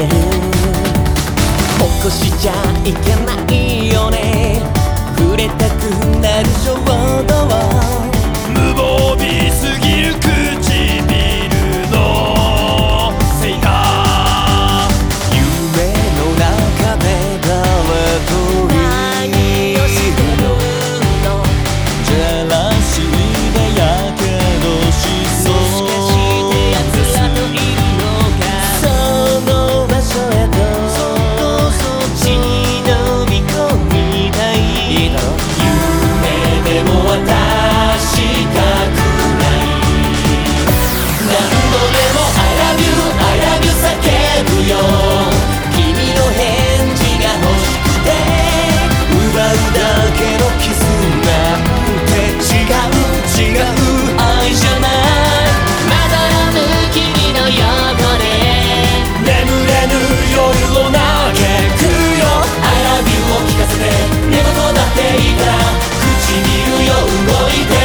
げる。起こしちゃいけないよね、触れたくなる衝動。 無防備すぎる唇のせいか。 夢の中で誰と何をしてるの。 ジェラシーでやけどしそう。 もしかして奴らといるのか、その場所へと忍び込みたい。夢でも私したくない。何度でも I love you I love you 叫ぶよ。君の返事が欲しくて奪うだけのキスなんて違う愛じゃない。まどろむ君の横で眠れぬ夜を嘆くよ。 I love you を聞かせて、寝言だっていいから口に言うよ、動いて。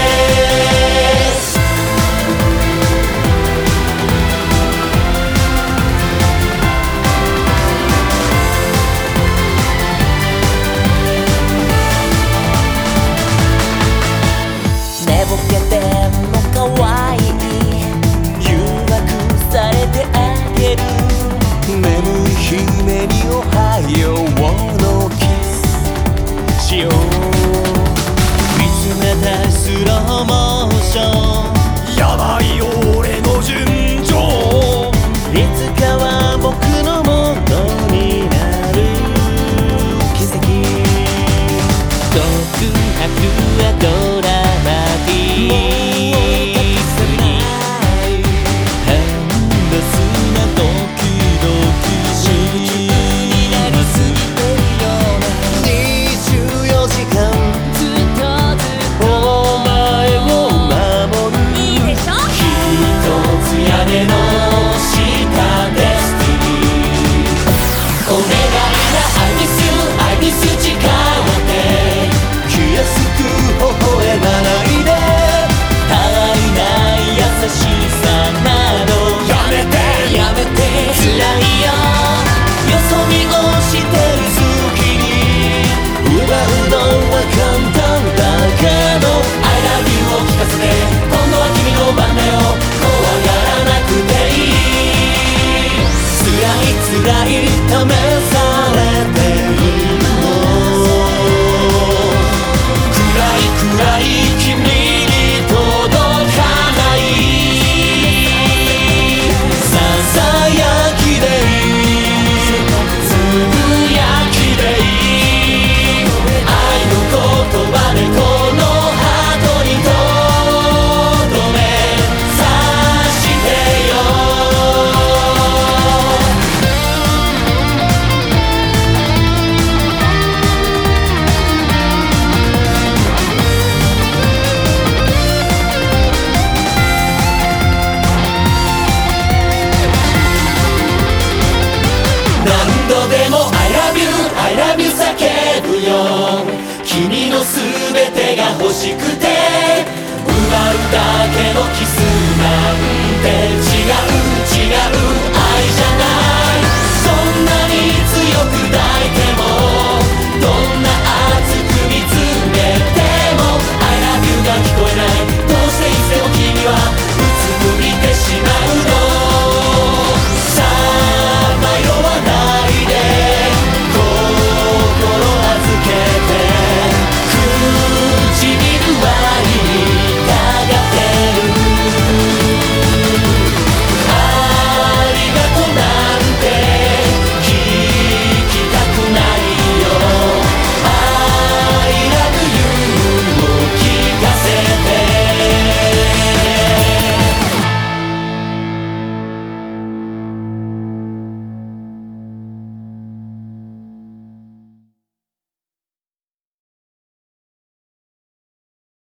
寝ぼけてんのかわいい、誘惑されてあげる。眠い姫におはようのキスしよう。見つめてスローモーション、 やばいよ俺の純情。 いつかは僕のものになる奇跡。独白はドラマティックにハンドスなドキドキになりすぎてるような。24時間ずっとお前を守る。いいでしょ。一つ屋根の下デスティニー。お願いな I miss you I miss you 誓って気安く微笑まないで。足りない優しさなどやめてやめて。辛いよよそ見をしてる好きに奪うのは簡単だけど I love you を聞かせて、今度は君の番だよ、怖がらなくていい。辛い試されてるの。暗い君に届かないささやきでいい、つぶやきでいい。愛の言葉でこのハートにとどめさしてよ。何度でも I love you I love you 叫ぶよ。君の全てが欲しくて奪うだけのキスなんて違う愛じゃ